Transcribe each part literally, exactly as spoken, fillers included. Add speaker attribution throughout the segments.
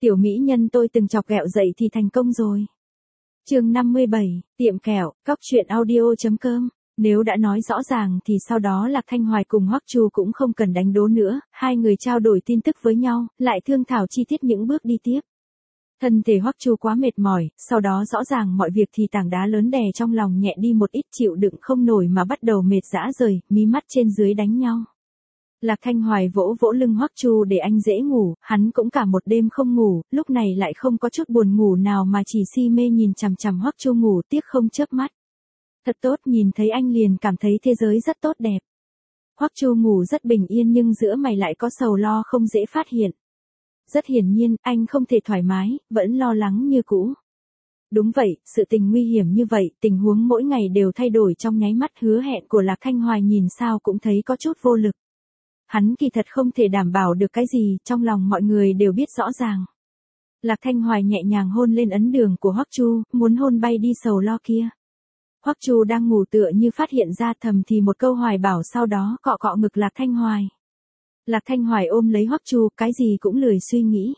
Speaker 1: Tiểu mỹ nhân tôi từng chọc ghẹo dậy thì thành công rồi. Chương năm mươi bảy, tiệm kẹo, cóc truyện audio chấm com. Nếu đã nói rõ ràng thì sau đó Lạc Thanh Hoài cùng Hoắc Chu cũng không cần đánh đố nữa, hai người trao đổi tin tức với nhau, lại thương thảo chi tiết những bước đi tiếp. Thân thể Hoắc Chu quá mệt mỏi, sau đó rõ ràng mọi việc thì tảng đá lớn đè trong lòng nhẹ đi một ít, chịu đựng không nổi mà bắt đầu mệt rã rời, mí mắt trên dưới đánh nhau. Lạc Thanh Hoài vỗ vỗ lưng Hoắc Chu để anh dễ ngủ, hắn cũng cả một đêm không ngủ, lúc này lại không có chút buồn ngủ nào mà chỉ si mê nhìn chằm chằm Hoắc Chu ngủ tiếc không chớp mắt. Thật tốt, nhìn thấy anh liền cảm thấy thế giới rất tốt đẹp. Hoắc Chu ngủ rất bình yên nhưng giữa mày lại có sầu lo không dễ phát hiện. Rất hiển nhiên, anh không thể thoải mái, vẫn lo lắng như cũ. Đúng vậy, sự tình nguy hiểm như vậy, tình huống mỗi ngày đều thay đổi trong nháy mắt, hứa hẹn của Lạc Thanh Hoài nhìn sao cũng thấy có chút vô lực. Hắn kỳ thật không thể đảm bảo được cái gì, trong lòng mọi người đều biết rõ ràng. Lạc Thanh Hoài nhẹ nhàng hôn lên ấn đường của Hoắc Chu, muốn hôn bay đi sầu lo kia. Hoắc Chu đang ngủ tựa như phát hiện ra, thầm thì một câu hoài bảo, sau đó cọ cọ ngực Lạc Thanh Hoài. Lạc Thanh Hoài ôm lấy Hoắc Chu, cái gì cũng lười suy nghĩ.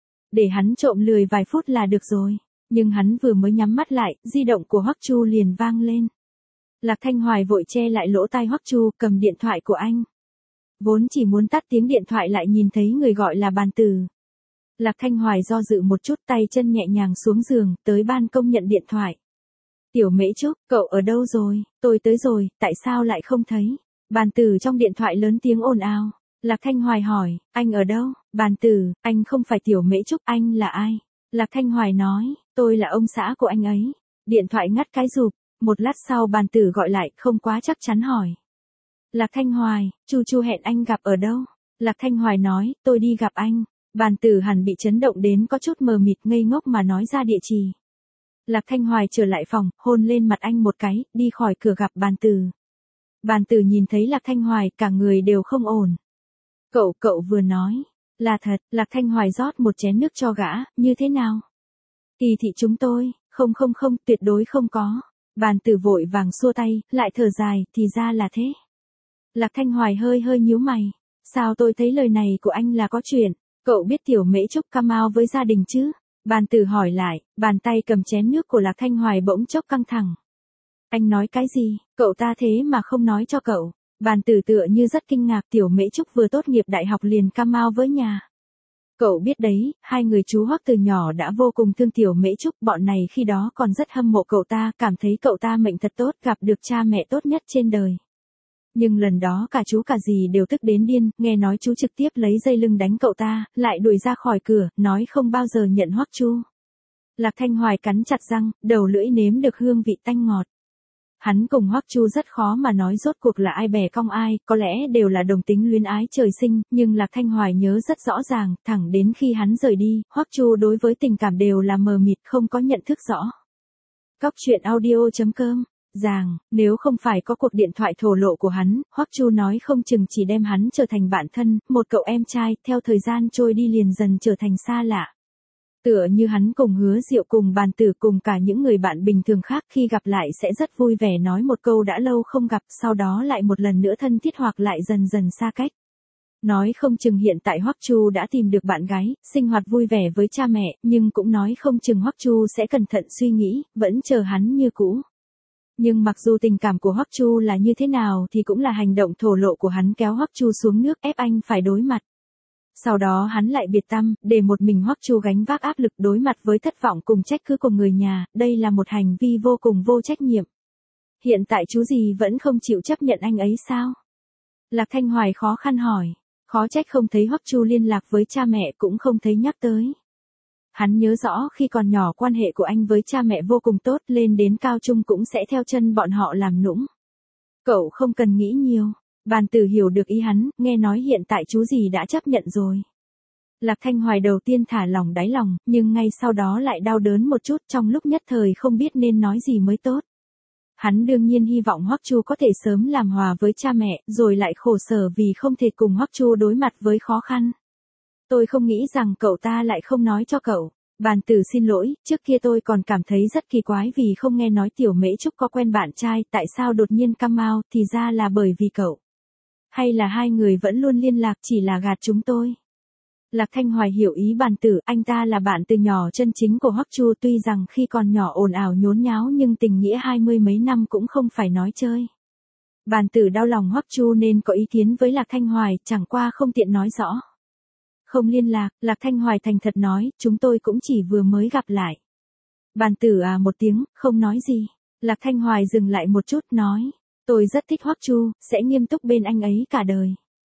Speaker 1: Để hắn trộm lười vài phút là được rồi, nhưng hắn vừa mới nhắm mắt lại, di động của Hoắc Chu liền vang lên. Lạc Thanh Hoài vội che lại lỗ tai Hoắc Chu, cầm điện thoại của anh. Vốn chỉ muốn tắt tiếng điện thoại lại nhìn thấy người gọi là Bàn Tử. Lạc Thanh Hoài do dự một chút, tay chân nhẹ nhàng xuống giường, tới ban công nhận điện thoại. Tiểu Mễ Trúc, cậu ở đâu rồi? Tôi tới rồi, tại sao lại không thấy? Bàn Tử trong điện thoại lớn tiếng ồn ào. Lạc Thanh Hoài hỏi, anh ở đâu? Bàn Tử, anh không phải Tiểu Mễ Trúc, anh là ai? Lạc Thanh Hoài nói, tôi là ông xã của anh ấy. Điện thoại ngắt cái rụp, một lát sau Bàn Tử gọi lại, không quá chắc chắn hỏi. Lạc Thanh Hoài, Chu Chu hẹn anh gặp ở đâu? Lạc Thanh Hoài nói, tôi đi gặp anh. Bàn Tử hẳn bị chấn động đến có chút mờ mịt, ngây ngốc mà nói ra địa chỉ. Lạc Thanh Hoài trở lại phòng, hôn lên mặt anh một cái, đi khỏi cửa gặp Bàn Tử. Bàn Tử nhìn thấy Lạc Thanh Hoài, cả người đều không ổn. Cậu, cậu vừa nói, là thật. Lạc Thanh Hoài rót một chén nước cho gã, như thế nào? Kỳ thị chúng tôi, không không không, tuyệt đối không có. Bàn Tử vội vàng xua tay, lại thở dài, thì ra là thế. Lạc Thanh Hoài hơi hơi nhíu mày. Sao tôi thấy lời này của anh là có chuyện? Cậu biết Tiểu Mễ Trúc come out với gia đình chứ? Bàn Tử hỏi lại, bàn tay cầm chén nước của Lạc Thanh Hoài bỗng chốc căng thẳng. Anh nói cái gì? Cậu ta thế mà không nói cho cậu. Bàn Tử tựa như rất kinh ngạc, Tiểu Mễ Trúc vừa tốt nghiệp đại học liền come out với nhà. Cậu biết đấy, hai người chú Hoắc từ nhỏ đã vô cùng thương Tiểu Mễ Trúc, bọn này khi đó còn rất hâm mộ cậu ta, cảm thấy cậu ta mệnh thật tốt, gặp được cha mẹ tốt nhất trên đời. Nhưng lần đó cả chú cả dì đều tức đến điên, nghe nói chú trực tiếp lấy dây lưng đánh cậu ta, lại đuổi ra khỏi cửa, nói không bao giờ nhận Hoắc Chu. Lạc Thanh Hoài cắn chặt răng, đầu lưỡi nếm được hương vị tanh ngọt. Hắn cùng Hoắc Chu rất khó mà nói rốt cuộc là ai bè cong ai, có lẽ đều là đồng tính luyến ái trời sinh, nhưng Lạc Thanh Hoài nhớ rất rõ ràng, thẳng đến khi hắn rời đi, Hoắc Chu đối với tình cảm đều là mờ mịt, không có nhận thức rõ. Cóc truyện audio chấm com. Ràng, nếu không phải có cuộc điện thoại thổ lộ của hắn, Hoắc Chu nói không chừng chỉ đem hắn trở thành bạn thân, một cậu em trai, theo thời gian trôi đi liền dần trở thành xa lạ. Tựa như hắn cùng Hứa Diệu cùng Bàn Tử cùng cả những người bạn bình thường khác khi gặp lại sẽ rất vui vẻ nói một câu đã lâu không gặp, sau đó lại một lần nữa thân thiết hoặc lại dần dần xa cách. Nói không chừng hiện tại Hoắc Chu đã tìm được bạn gái, sinh hoạt vui vẻ với cha mẹ, nhưng cũng nói không chừng Hoắc Chu sẽ cẩn thận suy nghĩ, vẫn chờ hắn như cũ. Nhưng mặc dù tình cảm của Hoắc Chu là như thế nào thì cũng là hành động thổ lộ của hắn kéo Hoắc Chu xuống nước, ép anh phải đối mặt. Sau đó hắn lại biệt tâm, để một mình Hoắc Chu gánh vác áp lực đối mặt với thất vọng cùng trách cứ của người nhà, đây là một hành vi vô cùng vô trách nhiệm. Hiện tại chú gì vẫn không chịu chấp nhận anh ấy sao? Lạc Thanh Hoài khó khăn hỏi, khó trách không thấy Hoắc Chu liên lạc với cha mẹ cũng không thấy nhắc tới. Hắn nhớ rõ khi còn nhỏ quan hệ của anh với cha mẹ vô cùng tốt, lên đến cao trung cũng sẽ theo chân bọn họ làm nũng. Cậu không cần nghĩ nhiều. Bàn Tử hiểu được ý hắn, nghe nói hiện tại chú gì đã chấp nhận rồi. Lạc Thanh Hoài đầu tiên thả lỏng đáy lòng, nhưng ngay sau đó lại đau đớn một chút, trong lúc nhất thời không biết nên nói gì mới tốt. Hắn đương nhiên hy vọng Hoắc Chu có thể sớm làm hòa với cha mẹ, rồi lại khổ sở vì không thể cùng Hoắc Chu đối mặt với khó khăn. Tôi không nghĩ rằng cậu ta lại không nói cho cậu. Bàn Tử xin lỗi, trước kia tôi còn cảm thấy rất kỳ quái vì không nghe nói Tiểu Mễ Trúc có quen bạn trai, tại sao đột nhiên come out, thì ra là bởi vì cậu. Hay là hai người vẫn luôn liên lạc chỉ là gạt chúng tôi. Lạc Thanh Hoài hiểu ý Bàn Tử, anh ta là bạn từ nhỏ chân chính của Hoắc Chu, tuy rằng khi còn nhỏ ồn ào nhốn nháo nhưng tình nghĩa hai mươi mấy năm cũng không phải nói chơi. Bàn Tử đau lòng Hoắc Chu nên có ý kiến với Lạc Thanh Hoài, chẳng qua không tiện nói rõ. Không liên lạc, Lạc Thanh Hoài thành thật nói, chúng tôi cũng chỉ vừa mới gặp lại. Bàn Tử à một tiếng, không nói gì. Lạc Thanh Hoài dừng lại một chút, nói, tôi rất thích Hoắc Chu, sẽ nghiêm túc bên anh ấy cả đời.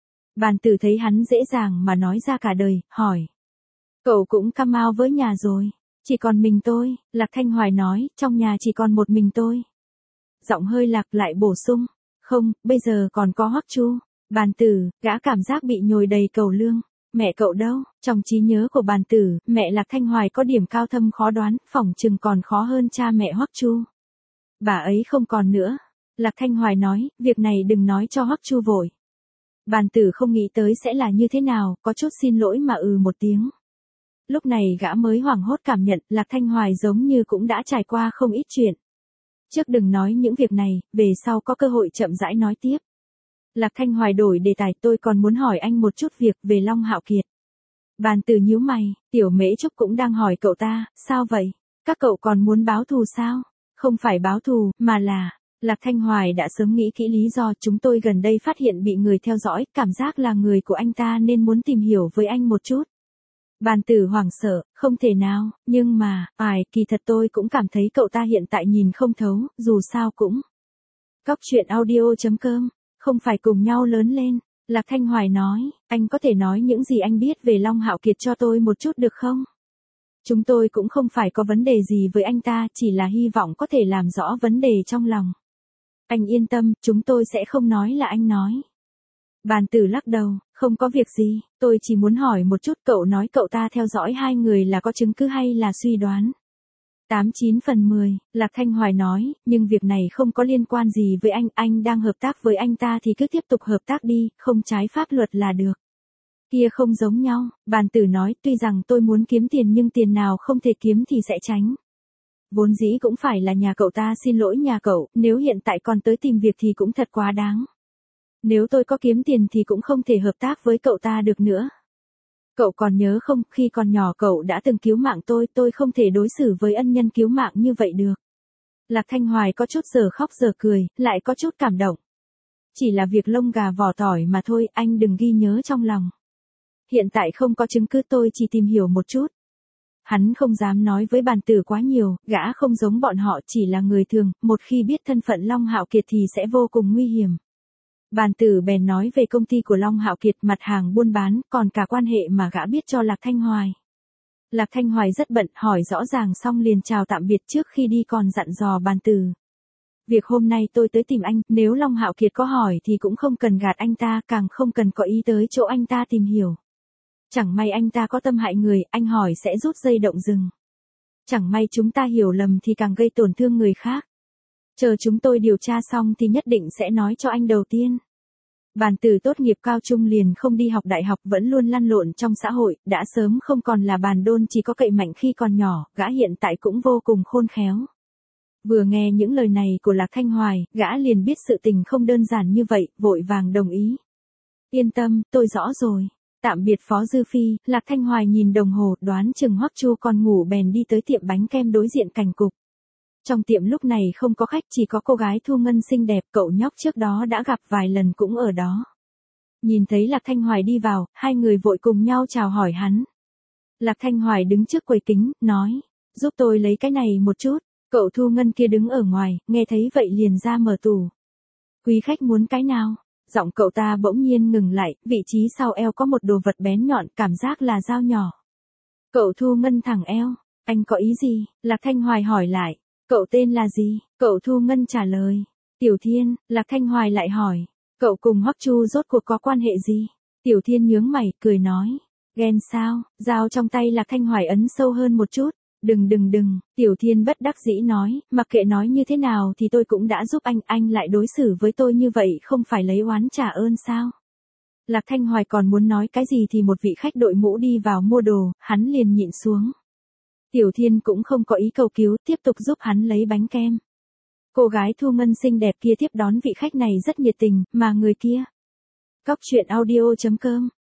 Speaker 1: Bàn Tử thấy hắn dễ dàng mà nói ra cả đời, hỏi. Cậu cũng come out với nhà rồi. Chỉ còn mình tôi, Lạc Thanh Hoài nói, trong nhà chỉ còn một mình tôi. Giọng hơi lạc lại bổ sung. Không, bây giờ còn có Hoắc Chu. Bàn Tử, gã cảm giác bị nhồi đầy cầu lương. Mẹ cậu đâu? Trong trí nhớ của Bàn Tử, mẹ Lạc Thanh Hoài có điểm cao thâm khó đoán, phỏng chừng còn khó hơn cha mẹ Hoắc Chu. Bà ấy không còn nữa. Lạc Thanh Hoài nói, việc này đừng nói cho Hoắc Chu vội. Bàn Tử không nghĩ tới sẽ là như thế nào, có chút xin lỗi mà ừ một tiếng. Lúc này gã mới hoảng hốt cảm nhận, Lạc Thanh Hoài giống như cũng đã trải qua không ít chuyện. Trước đừng nói những việc này, về sau có cơ hội chậm rãi nói tiếp. Lạc Thanh Hoài đổi đề tài, tôi còn muốn hỏi anh một chút việc về Long Hạo Kiệt. Bàn Tử nhíu mày, Tiểu Mễ Trúc cũng đang hỏi cậu ta, sao vậy? Các cậu còn muốn báo thù sao? Không phải báo thù, mà là... Lạc Thanh Hoài đã sớm nghĩ kỹ lý do, chúng tôi gần đây phát hiện bị người theo dõi, cảm giác là người của anh ta nên muốn tìm hiểu với anh một chút. Bàn Tử hoảng sợ, không thể nào, nhưng mà, ai, kỳ thật tôi cũng cảm thấy cậu ta hiện tại nhìn không thấu, dù sao cũng. Cóc truyện audio chấm com, không phải cùng nhau lớn lên. Lạc Thanh Hoài nói, anh có thể nói những gì anh biết về Long Hạo Kiệt cho tôi một chút được không? Chúng tôi cũng không phải có vấn đề gì với anh ta, chỉ là hy vọng có thể làm rõ vấn đề trong lòng. Anh yên tâm, chúng tôi sẽ không nói là anh nói. Bàn Tử lắc đầu, không có việc gì, tôi chỉ muốn hỏi một chút, cậu nói cậu ta theo dõi hai người là có chứng cứ hay là suy đoán? tám chín phần mười, Lạc Thanh Hoài nói, nhưng việc này không có liên quan gì với anh, anh đang hợp tác với anh ta thì cứ tiếp tục hợp tác đi, không trái pháp luật là được. Kia không giống nhau, Bàn Tử nói, tuy rằng tôi muốn kiếm tiền nhưng tiền nào không thể kiếm thì sẽ tránh. Vốn dĩ cũng phải là nhà cậu ta xin lỗi nhà cậu, nếu hiện tại còn tới tìm việc thì cũng thật quá đáng. Nếu tôi có kiếm tiền thì cũng không thể hợp tác với cậu ta được nữa. Cậu còn nhớ không, khi còn nhỏ cậu đã từng cứu mạng tôi, tôi không thể đối xử với ân nhân cứu mạng như vậy được. Lạc Thanh Hoài có chút giờ khóc giờ cười, lại có chút cảm động. Chỉ là việc lông gà vỏ tỏi mà thôi, anh đừng ghi nhớ trong lòng. Hiện tại không có chứng cứ, tôi chỉ tìm hiểu một chút. Hắn không dám nói với Bàn Tử quá nhiều, gã không giống bọn họ, chỉ là người thường, một khi biết thân phận Long Hạo Kiệt thì sẽ vô cùng nguy hiểm. Bàn Tử bèn nói về công ty của Long Hạo Kiệt, mặt hàng buôn bán, còn cả quan hệ mà gã biết cho Lạc Thanh Hoài. Lạc Thanh Hoài rất bận, hỏi rõ ràng xong liền chào tạm biệt, trước khi đi còn dặn dò Bàn Tử. Việc hôm nay tôi tới tìm anh, nếu Long Hạo Kiệt có hỏi thì cũng không cần gạt anh ta, càng không cần có ý tới chỗ anh ta tìm hiểu. Chẳng may anh ta có tâm hại người, anh hỏi sẽ rút dây động rừng. Chẳng may chúng ta hiểu lầm thì càng gây tổn thương người khác. Chờ chúng tôi điều tra xong thì nhất định sẽ nói cho anh đầu tiên. Bàn Tử tốt nghiệp cao trung liền không đi học đại học, vẫn luôn lăn lộn trong xã hội, đã sớm không còn là bàn đôn chỉ có cậy mạnh khi còn nhỏ, gã hiện tại cũng vô cùng khôn khéo. Vừa nghe những lời này của Lạc Thanh Hoài, gã liền biết sự tình không đơn giản như vậy, vội vàng đồng ý. Yên tâm, tôi rõ rồi. Tạm biệt Phó Dư Phi, Lạc Thanh Hoài nhìn đồng hồ, đoán chừng Hoắc Chu còn ngủ bèn đi tới tiệm bánh kem đối diện cảnh cục. Trong tiệm lúc này không có khách, chỉ có cô gái Thu Ngân xinh đẹp, cậu nhóc trước đó đã gặp vài lần cũng ở đó. Nhìn thấy Lạc Thanh Hoài đi vào, hai người vội cùng nhau chào hỏi hắn. Lạc Thanh Hoài đứng trước quầy kính, nói, giúp tôi lấy cái này một chút. Cậu Thu Ngân kia đứng ở ngoài, nghe thấy vậy liền ra mở tủ. Quý khách muốn cái nào? Giọng cậu ta bỗng nhiên ngừng lại, vị trí sau eo có một đồ vật bén nhọn, cảm giác là dao nhỏ. Cậu Thu Ngân thẳng eo, anh có ý gì? Lạc Thanh Hoài hỏi lại, cậu tên là gì? Cậu Thu Ngân trả lời, Tiểu Thiên. Lạc Thanh Hoài lại hỏi, cậu cùng Hoắc Chu rốt cuộc có quan hệ gì? Tiểu Thiên nhướng mày, cười nói, ghen sao? Dao trong tay Lạc Thanh Hoài ấn sâu hơn một chút. Đừng đừng đừng, Tiểu Thiên bất đắc dĩ nói, mặc kệ nói như thế nào thì tôi cũng đã giúp anh, anh lại đối xử với tôi như vậy không phải lấy oán trả ơn sao? Lạc Thanh Hoài còn muốn nói cái gì thì một vị khách đội mũ đi vào mua đồ, hắn liền nhịn xuống. Tiểu Thiên cũng không có ý cầu cứu, tiếp tục giúp hắn lấy bánh kem. Cô gái Thu Ngân xinh đẹp kia tiếp đón vị khách này rất nhiệt tình, mà người kia. Cóc truyện audio chấm com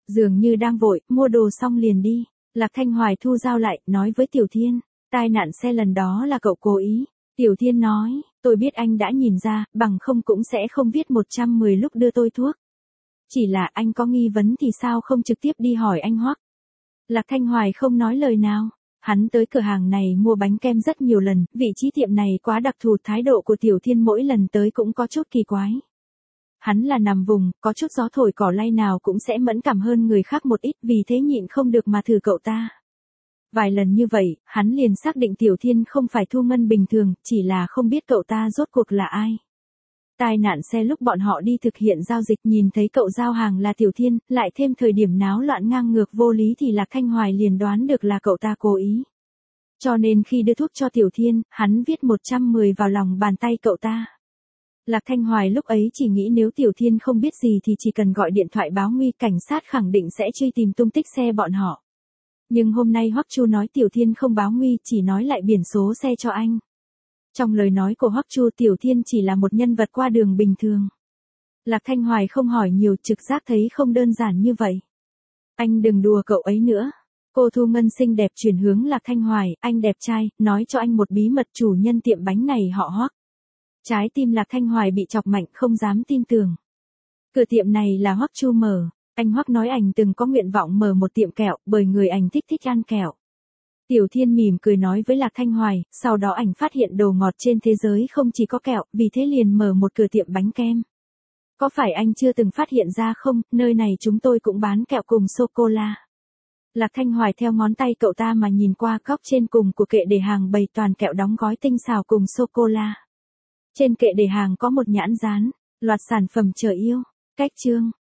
Speaker 1: Dường như đang vội, mua đồ xong liền đi. Lạc Thanh Hoài thu dao lại, nói với Tiểu Thiên, tai nạn xe lần đó là cậu cố ý. Tiểu Thiên nói, tôi biết anh đã nhìn ra, bằng không cũng sẽ không viết một trăm mười lúc đưa tôi thuốc. Chỉ là anh có nghi vấn thì sao không trực tiếp đi hỏi anh Hoắc. Lạc Thanh Hoài không nói lời nào. Hắn tới cửa hàng này mua bánh kem rất nhiều lần, vị trí tiệm này quá đặc thù, thái độ của Tiểu Thiên mỗi lần tới cũng có chút kỳ quái. Hắn là nằm vùng, có chút gió thổi cỏ lay nào cũng sẽ mẫn cảm hơn người khác một ít, vì thế nhịn không được mà thử cậu ta. Vài lần như vậy, hắn liền xác định Tiểu Thiên không phải Thu Ngân bình thường, chỉ là không biết cậu ta rốt cuộc là ai. Tai nạn xe lúc bọn họ đi thực hiện giao dịch, nhìn thấy cậu giao hàng là Tiểu Thiên, lại thêm thời điểm náo loạn ngang ngược vô lý thì Lạc Thanh Hoài liền đoán được là cậu ta cố ý. Cho nên khi đưa thuốc cho Tiểu Thiên, hắn viết một trăm mười vào lòng bàn tay cậu ta. Lạc Thanh Hoài lúc ấy chỉ nghĩ nếu Tiểu Thiên không biết gì thì chỉ cần gọi điện thoại báo nguy, cảnh sát khẳng định sẽ truy tìm tung tích xe bọn họ. Nhưng hôm nay Hoắc Chu nói Tiểu Thiên không báo nguy, chỉ nói lại biển số xe cho anh. Trong lời nói của Hoắc Chu, Tiểu Thiên chỉ là một nhân vật qua đường bình thường. Lạc Thanh Hoài không hỏi nhiều, trực giác thấy không đơn giản như vậy. Anh đừng đùa cậu ấy nữa. Cô Thu Ngân xinh đẹp chuyển hướng Lạc Thanh Hoài, anh đẹp trai, nói cho anh một bí mật, chủ nhân tiệm bánh này họ Hoắc. Trái tim Lạc Thanh Hoài bị chọc mạnh, không dám tin tưởng. Cửa tiệm này là Hoắc Chu mở. Anh Hoắc nói anh từng có nguyện vọng mở một tiệm kẹo, bởi người anh thích thích ăn kẹo. Tiểu Thiên mỉm cười nói với Lạc Thanh Hoài, sau đó anh phát hiện đồ ngọt trên thế giới không chỉ có kẹo, vì thế liền mở một cửa tiệm bánh kem. Có phải anh chưa từng phát hiện ra không, nơi này chúng tôi cũng bán kẹo cùng sô-cô-la. Lạc Thanh Hoài theo ngón tay cậu ta mà nhìn qua, góc trên cùng của kệ để hàng bày toàn kẹo đóng gói tinh xào cùng sô-cô-la. Trên kệ để hàng có một nhãn dán, loạt sản phẩm chờ yêu, cách chương.